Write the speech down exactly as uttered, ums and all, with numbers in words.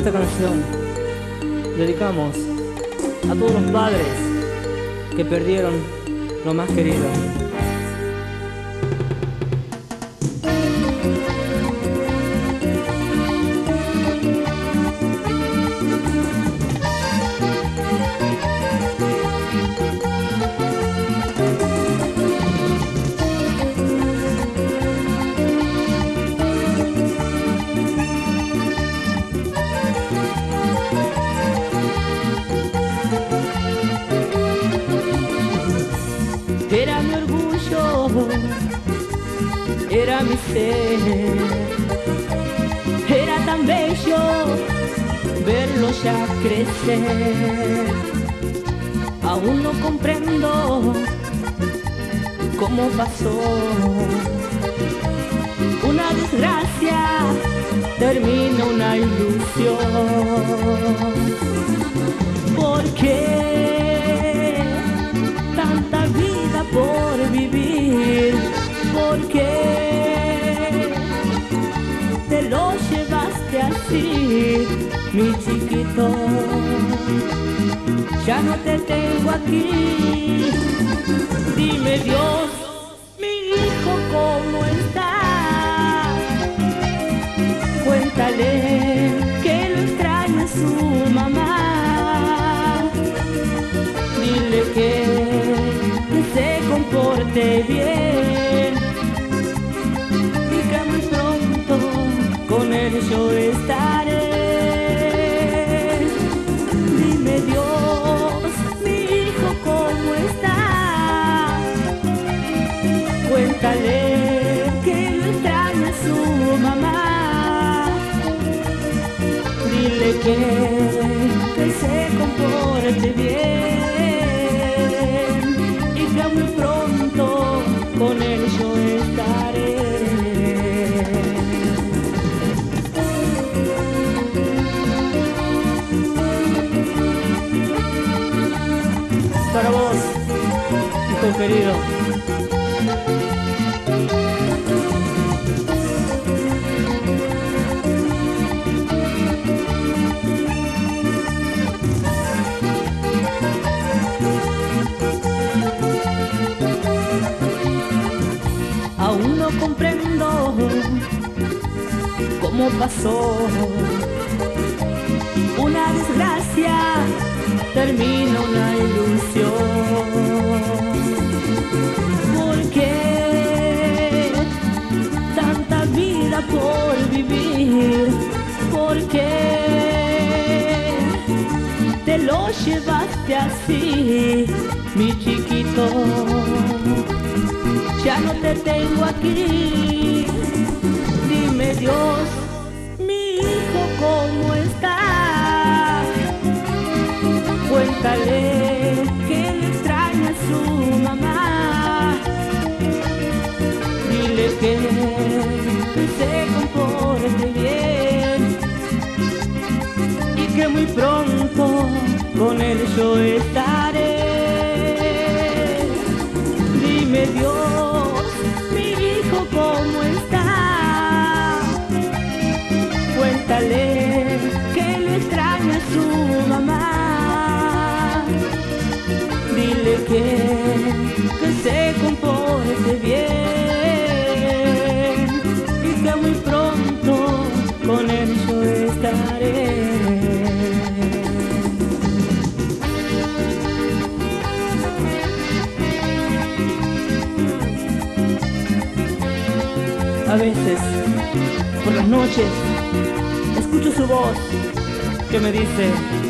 Esta canción dedicamos a todos los padres que perdieron lo más querido. Era mi orgullo, era mi ser, era tan bello verlo ya crecer. Aún no comprendo cómo pasó. Una desgracia termina una ilusión. ¿Por qué tanta vida por vivir? ¿Por qué te lo llevaste así, mi chiquito? Ya no te tengo aquí. Dime, Dios, mi hijo, ¿cómo está? Cuéntale que lo extraña su mamá. Dile que se comporte bien y que muy pronto con él yo estaré. Dime, Dios, mi hijo, ¿cómo está? Cuéntale que lo extraña su mamá. Dile que, que se comporte bien y que muy pronto con él yo estaré. Para vos, hijo querido. Aún no comprendo cómo pasó. Una desgracia termina una ilusión. ¿Por qué tanta vida por vivir? ¿Por qué te lo llevaste así, mi chiquito? Ya no te tengo aquí. Dime, Dios, mi hijo, ¿cómo está? Cuéntale que le extraña su mamá. Dile que, que se comporte bien y que muy pronto con él yo estaré. Dime, Dios, mi hijo, ¿cómo está? Cuéntale que le extraña su mamá. Dile que, que se comporte bien y que muy pronto con él yo estaré. A veces, por las noches, escucho su voz que me dice: